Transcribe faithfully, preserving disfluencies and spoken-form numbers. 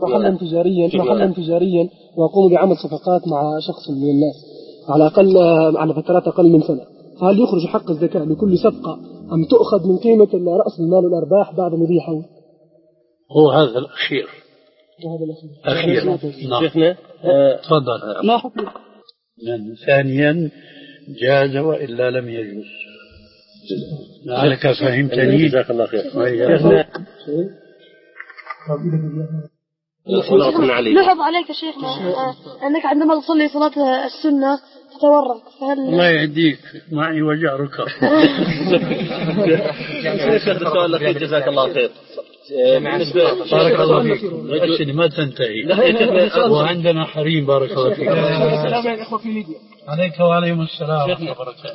محلا تجاريا محلا تجاريا وأقوم بعمل صفقات مع شخص من الناس على أقل على فترات أقل من سنة، فهل يخرج حق الزكاة لكل صفقة أم تؤخذ من قيمة رأس المال والأرباح بعد مضي حول؟ هو هذا الأخير. أخيرا شيخنا تفضل. ما حكم؟ ثانيا جاز وإلا لم يجوز. لعلك فهمتني. جزاك الله خير. لاحظ عليك يا شيخنا أنك عندما تصلي صلاة السنة تتورط، فهل الله يهديك معي وجع ركب. السؤال الأخير جزاك الله خير. بارك الله فيك. الأسئلة ما تنتهي وعندنا حريم. بارك الله فيك. السلام عليكم أخوة في ليبيا. عليك وعليهم السلام.